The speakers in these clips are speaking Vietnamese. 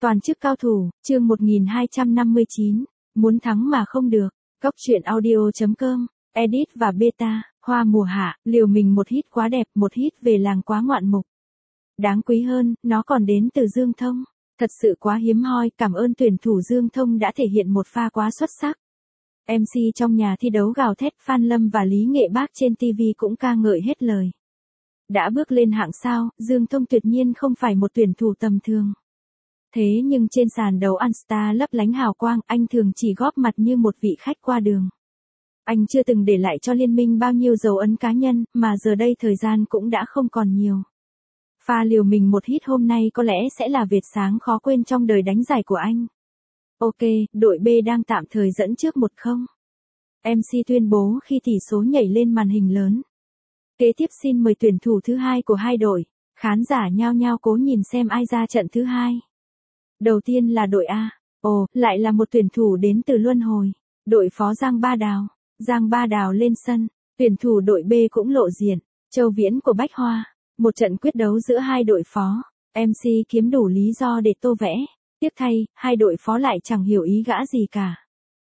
Toàn chức cao thủ, chương 1259, muốn thắng mà không được. Góc truyện audio.com, edit và beta, hoa mùa hạ, liều mình một hit quá đẹp, một hit về làng quá ngoạn mục. Đáng quý hơn, nó còn đến từ Dương Thông. Thật sự quá hiếm hoi, cảm ơn tuyển thủ Dương Thông đã thể hiện một pha quá xuất sắc. MC trong nhà thi đấu gào thét, Phan Lâm và Lý Nghệ Bác trên TV cũng ca ngợi hết lời. Đã bước lên hạng sao, Dương Thông tuyệt nhiên không phải một tuyển thủ tầm thường. Thế nhưng trên sàn đấu All Star lấp lánh hào quang, anh thường chỉ góp mặt như một vị khách qua đường. Anh chưa từng để lại cho liên minh bao nhiêu dấu ấn cá nhân, mà giờ đây thời gian cũng đã không còn nhiều. Pha liều mình một hit hôm nay có lẽ sẽ là vệt sáng khó quên trong đời đánh giải của anh. Ok, đội B đang tạm thời dẫn trước 1-0. MC tuyên bố khi tỷ số nhảy lên màn hình lớn. Kế tiếp xin mời tuyển thủ thứ hai của hai đội. Khán giả nhao nhao cố nhìn xem ai ra trận thứ hai. Đầu tiên là đội A. Ồ, lại là một tuyển thủ đến từ Luân Hồi. Đội phó Giang Ba Đào. Giang Ba Đào lên sân. Tuyển thủ đội B cũng lộ diện. Châu Viễn của Bách Hoa. Một trận quyết đấu giữa hai đội phó. MC kiếm đủ lý do để tô vẽ. Tiếc thay, hai đội phó lại chẳng hiểu ý gã gì cả.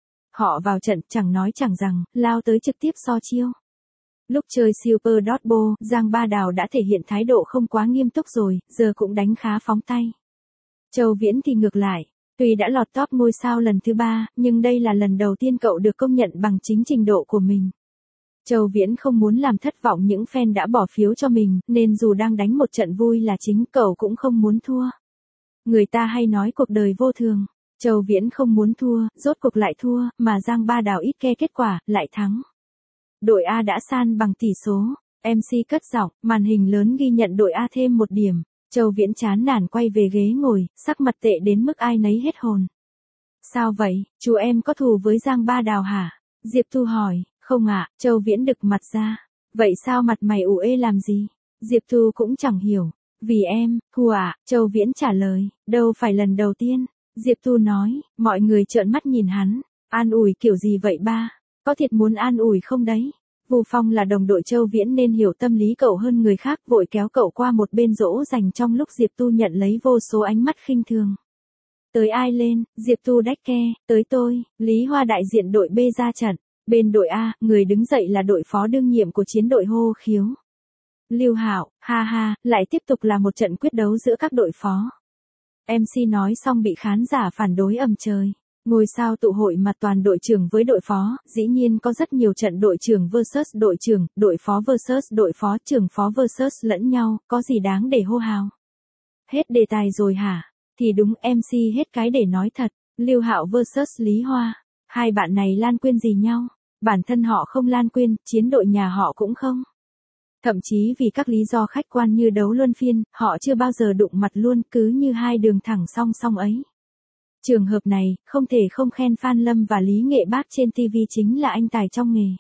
Họ vào trận chẳng nói chẳng rằng, lao tới trực tiếp so chiêu. Lúc chơi Super Dodgeball, Giang Ba Đào đã thể hiện thái độ không quá nghiêm túc rồi, giờ cũng đánh khá phóng tay. Châu Viễn thì ngược lại, tuy đã lọt top ngôi sao lần thứ 3, nhưng đây là lần đầu tiên cậu được công nhận bằng chính trình độ của mình. Châu Viễn không muốn làm thất vọng những fan đã bỏ phiếu cho mình, nên dù đang đánh một trận vui là chính, cậu cũng không muốn thua. Người ta hay nói cuộc đời vô thường. Châu Viễn không muốn thua, rốt cuộc lại thua, mà Giang Ba Đào ít ke kết quả, lại thắng. Đội A đã san bằng tỷ số. MC cất giọng, màn hình lớn ghi nhận đội A thêm một điểm. Châu Viễn chán nản quay về ghế ngồi, sắc mặt tệ đến mức ai nấy hết hồn. Sao vậy, chú em có thù với Giang Ba Đào hả? Diệp Thu hỏi, không ạ, Châu Viễn đực mặt ra. Vậy sao mặt mày ủ ê làm gì? Diệp Thu cũng chẳng hiểu. Vì em, Thu ạ, Châu Viễn trả lời, đâu phải lần đầu tiên. Diệp Thu nói, mọi người trợn mắt nhìn hắn. An ủi kiểu gì vậy ba? Có thiệt muốn an ủi không đấy? Vu Phong là đồng đội Châu Viễn nên hiểu tâm lý cậu hơn người khác, vội kéo cậu qua một bên dỗ dành trong lúc Diệp Tu nhận lấy vô số ánh mắt khinh thường. Tới ai lên? Diệp Tu đách ke, tới tôi. Lý Hoa đại diện đội B ra trận. Bên đội A, người đứng dậy là đội phó đương nhiệm của chiến đội hô khiếu. Lưu Hạo, ha ha, lại tiếp tục là một trận quyết đấu giữa các đội phó. MC nói xong bị khán giả phản đối ầm trời. Ngôi sao tụ hội mà toàn đội trưởng với đội phó, dĩ nhiên có rất nhiều trận đội trưởng vs đội trưởng, đội phó vs đội phó, trưởng phó vs lẫn nhau, có gì đáng để hô hào. Hết đề tài rồi hả? Thì đúng, MC hết cái để nói thật. Lưu Hạo vs Lý Hoa. Hai bạn này lan quyên gì nhau? Bản thân họ không lan quyên, chiến đội nhà họ cũng không. Thậm chí vì các lý do khách quan như đấu luân phiên, họ chưa bao giờ đụng mặt luôn, cứ như hai đường thẳng song song ấy. Trường hợp này, không thể không khen Phan Lâm và Lý Nghệ Bác trên TV chính là anh tài trong nghề.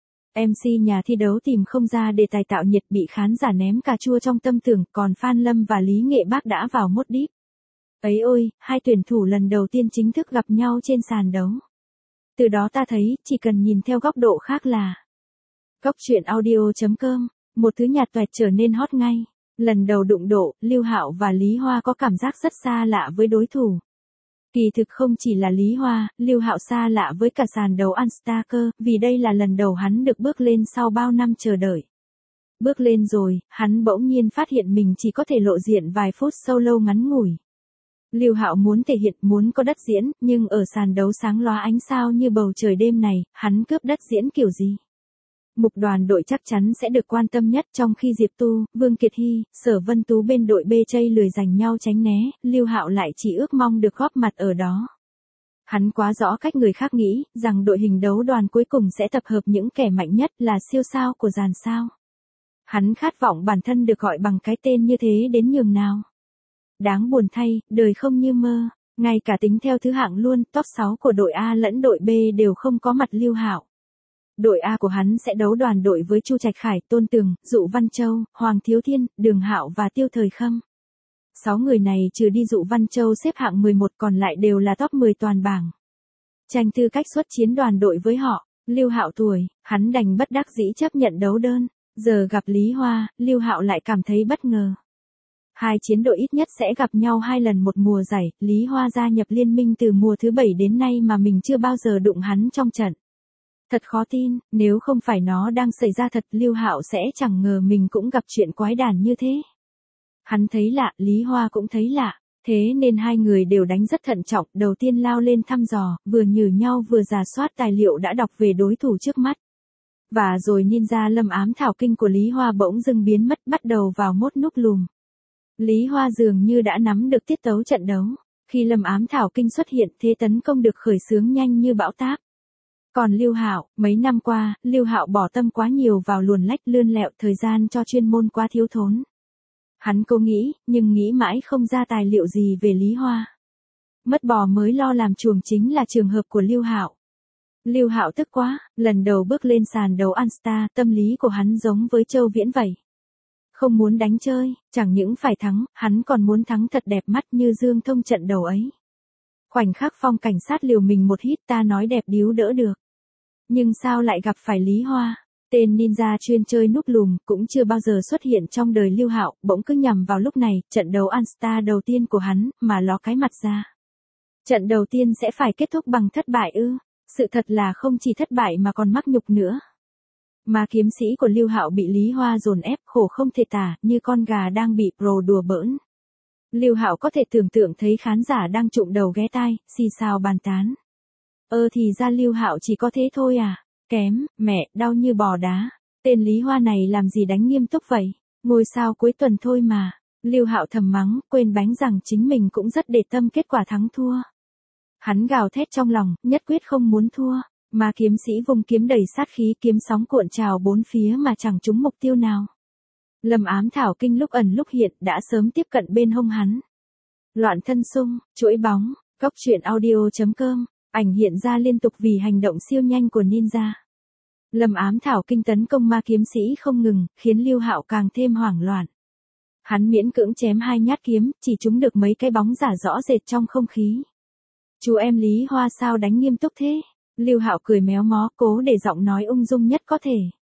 MC nhà thi đấu tìm không ra đề tài tạo nhiệt, bị khán giả ném cà chua trong tâm tưởng, còn Phan Lâm và Lý Nghệ Bác đã vào mốt deep. Ấy ôi, hai tuyển thủ lần đầu tiên chính thức gặp nhau trên sàn đấu. Từ đó ta thấy, chỉ cần nhìn theo góc độ khác là góc truyện audio.com, một thứ nhạt toẹt trở nên hot ngay. Lần đầu đụng độ, Lưu Hạo và Lý Hoa có cảm giác rất xa lạ với đối thủ. Kỳ thực không chỉ là Lý Hoa, Lưu Hạo xa lạ với cả sàn đấu All Star cơ, vì đây là lần đầu hắn được bước lên sau bao năm chờ đợi. Bước lên rồi, hắn bỗng nhiên phát hiện mình chỉ có thể lộ diện vài phút solo ngắn ngủi. Lưu Hạo muốn thể hiện, muốn có đất diễn, nhưng ở sàn đấu sáng lóa ánh sao như bầu trời đêm này, hắn cướp đất diễn kiểu gì? Mục đoàn đội chắc chắn sẽ được quan tâm nhất, trong khi Diệp Tu, Vương Kiệt Hy, Sở Vân Tú bên đội B chây lười giành nhau tránh né, Lưu Hạo lại chỉ ước mong được góp mặt ở đó. Hắn quá rõ cách người khác nghĩ, rằng đội hình đấu đoàn cuối cùng sẽ tập hợp những kẻ mạnh nhất, là siêu sao của dàn sao. Hắn khát vọng bản thân được gọi bằng cái tên như thế đến nhường nào. Đáng buồn thay, đời không như mơ, ngay cả tính theo thứ hạng luôn, top 6 của đội A lẫn đội B đều không có mặt Lưu Hạo. Đội A của hắn sẽ đấu đoàn đội với Chu Trạch Khải, Tôn Tường, Dụ Văn Châu, Hoàng Thiếu Thiên, Đường Hạo và Tiêu Thời Khâm. 6 người này trừ đi Dụ Văn Châu xếp hạng 11, còn lại đều là top 10 toàn bảng. Tranh tư cách xuất chiến đoàn đội với họ, Lưu Hạo tuổi, hắn đành bất đắc dĩ chấp nhận đấu đơn. Giờ gặp Lý Hoa, Lưu Hạo lại cảm thấy bất ngờ. Hai chiến đội ít nhất sẽ gặp nhau 2 lần một mùa giải, Lý Hoa gia nhập liên minh từ mùa thứ 7 đến nay mà mình chưa bao giờ đụng hắn trong trận. Thật khó tin, nếu không phải nó đang xảy ra thật, Lưu Hạo sẽ chẳng ngờ mình cũng gặp chuyện quái đản như thế. Hắn thấy lạ, Lý Hoa cũng thấy lạ, thế nên hai người đều đánh rất thận trọng, đầu tiên lao lên thăm dò, vừa nhử nhau vừa rà soát tài liệu đã đọc về đối thủ trước mắt. Và rồi ninja Lâm Ám Thảo Kinh của Lý Hoa bỗng dưng biến mất, bắt đầu vào mốt núp lùm. Lý Hoa dường như đã nắm được tiết tấu trận đấu. Khi Lâm Ám Thảo Kinh xuất hiện, thế tấn công được khởi xướng nhanh như bão táp. Còn Lưu Hạo, mấy năm qua, Lưu Hạo bỏ tâm quá nhiều vào luồn lách lươn lẹo, thời gian cho chuyên môn quá thiếu thốn. Hắn cố nghĩ, nhưng nghĩ mãi không ra tài liệu gì về Lý Hoa. Mất bò mới lo làm chuồng chính là trường hợp của Lưu Hạo. Lưu Hạo tức quá, lần đầu bước lên sàn đấu All-Star, tâm lý của hắn giống với Châu Viễn vậy. Không muốn đánh chơi, chẳng những phải thắng, hắn còn muốn thắng thật đẹp mắt như Dương Thông trận đầu ấy. Khoảnh khắc Phong cảnh sát liều mình một hít, ta nói đẹp điếu đỡ được. Nhưng sao lại gặp phải Lý Hoa? Tên ninja chuyên chơi núp lùm, cũng chưa bao giờ xuất hiện trong đời Lưu Hạo, bỗng cứ nhằm vào lúc này, trận đấu All-Star đầu tiên của hắn, mà ló cái mặt ra. Trận đầu tiên sẽ phải kết thúc bằng thất bại ư? Sự thật là không chỉ thất bại mà còn mắc nhục nữa. Mà kiếm sĩ của Lưu Hạo bị Lý Hoa dồn ép, khổ không thể tả, như con gà đang bị pro đùa bỡn. Lưu Hạo có thể tưởng tượng thấy khán giả đang trụm đầu ghé tai, xì xào bàn tán. Thì ra Lưu Hạo chỉ có thế thôi à? Kém, mẹ, đau như bò đá. Tên Lý Hoa này làm gì đánh nghiêm túc vậy? Ngôi sao cuối tuần thôi mà. Lưu Hạo thầm mắng, quên bánh rằng chính mình cũng rất để tâm kết quả thắng thua. Hắn gào thét trong lòng, nhất quyết không muốn thua. Mà kiếm sĩ vùng kiếm đầy sát khí, kiếm sóng cuộn trào bốn phía mà chẳng trúng mục tiêu nào. Lâm Ám Thảo Kinh lúc ẩn lúc hiện đã sớm tiếp cận bên hông hắn. Loạn thân xung, chuỗi bóng, góc truyện audio.com, ảnh hiện ra liên tục vì hành động siêu nhanh của ninja. Lâm Ám Thảo Kinh tấn công ma kiếm sĩ không ngừng, khiến Lưu Hạo càng thêm hoảng loạn. Hắn miễn cưỡng chém 2 nhát kiếm, chỉ trúng được mấy cái bóng giả rõ rệt trong không khí. Chú em Lý Hoa sao đánh nghiêm túc thế? Lưu Hạo cười méo mó, cố để giọng nói ung dung nhất có thể.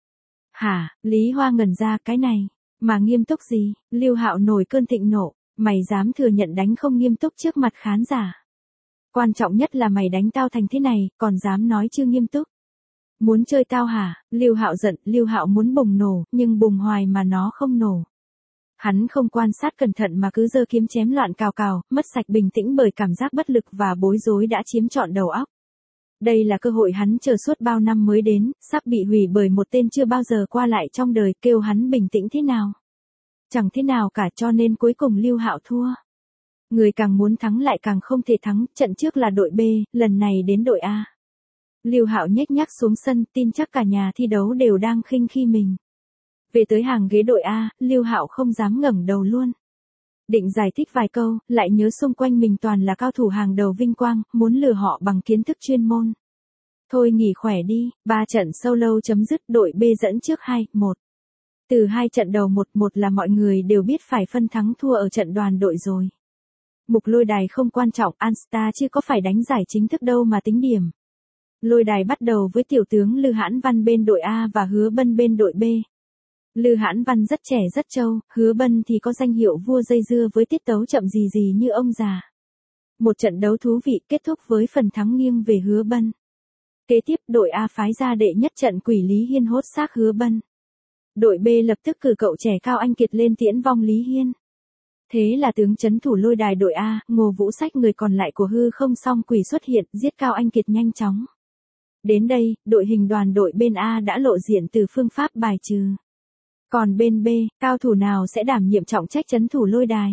Hả? Lý Hoa ngẩn ra, cái này mà nghiêm túc gì? Lưu Hạo nổi cơn thịnh nộ, mày dám thừa nhận đánh không nghiêm túc trước mặt khán giả? Quan trọng nhất là mày đánh tao thành thế này, còn dám nói chưa nghiêm túc? Muốn chơi tao hả? Lưu Hạo giận, Lưu Hạo muốn bùng nổ, nhưng bùng hoài mà nó không nổ. Hắn không quan sát cẩn thận mà cứ giơ kiếm chém loạn cào cào, mất sạch bình tĩnh bởi cảm giác bất lực và bối rối đã chiếm trọn đầu óc. Đây là cơ hội hắn chờ suốt bao năm mới đến, sắp bị hủy bởi một tên chưa bao giờ qua lại trong đời, kêu hắn bình tĩnh thế nào? Chẳng thế nào cả, cho nên cuối cùng Lưu Hạo thua. Người càng muốn thắng lại càng không thể thắng, trận trước là đội B, lần này đến đội A. Lưu Hạo nhếch nhác xuống sân, tin chắc cả nhà thi đấu đều đang khinh khi mình. Về tới hàng ghế đội A, Lưu Hạo không dám ngẩng đầu luôn. Định giải thích vài câu, lại nhớ xung quanh mình toàn là cao thủ hàng đầu vinh quang, muốn lừa họ bằng kiến thức chuyên môn. Thôi nghỉ khỏe đi, 3 trận solo chấm dứt, đội B dẫn trước 2-1. Từ 2 trận đầu 1-1 là mọi người đều biết phải phân thắng thua ở trận đoàn đội rồi. Mục lôi đài không quan trọng, All-Star chứ có phải đánh giải chính thức đâu mà tính điểm. Lôi đài bắt đầu với tiểu tướng Lư Hãn Văn bên đội A và Hứa Bân bên đội B. Lư Hãn Văn rất trẻ rất trâu, Hứa Bân thì có danh hiệu vua dây dưa với tiết tấu chậm gì gì như ông già. Một trận đấu thú vị kết thúc với phần thắng nghiêng về Hứa Bân. Kế tiếp đội A phái ra đệ nhất trận Quỷ Lý Hiên hốt xác Hứa Bân. Đội B lập tức cử cậu trẻ Cao Anh Kiệt lên tiễn vong Lý Hiên. Thế là tướng trấn thủ lôi đài đội A, Ngô Vũ Sách người còn lại của hư không song quỷ xuất hiện, giết Cao Anh Kiệt nhanh chóng. Đến đây, đội hình đoàn đội bên A đã lộ diện từ phương pháp bài trừ. Còn bên B, cao thủ nào sẽ đảm nhiệm trọng trách trấn thủ lôi đài?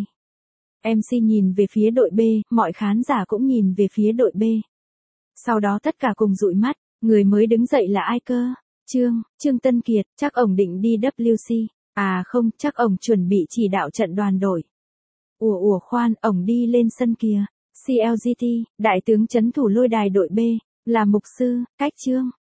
MC nhìn về phía đội B, mọi khán giả cũng nhìn về phía đội B. Sau đó tất cả cùng dụi mắt, người mới đứng dậy là ai cơ? Trương Tân Kiệt, chắc ổng định đi WC. À không, chắc ổng chuẩn bị chỉ đạo trận đoàn đội. Ủa khoan, ổng đi lên sân kìa. CLGT, đại tướng trấn thủ lôi đài đội B, là mục sư, cách Trương.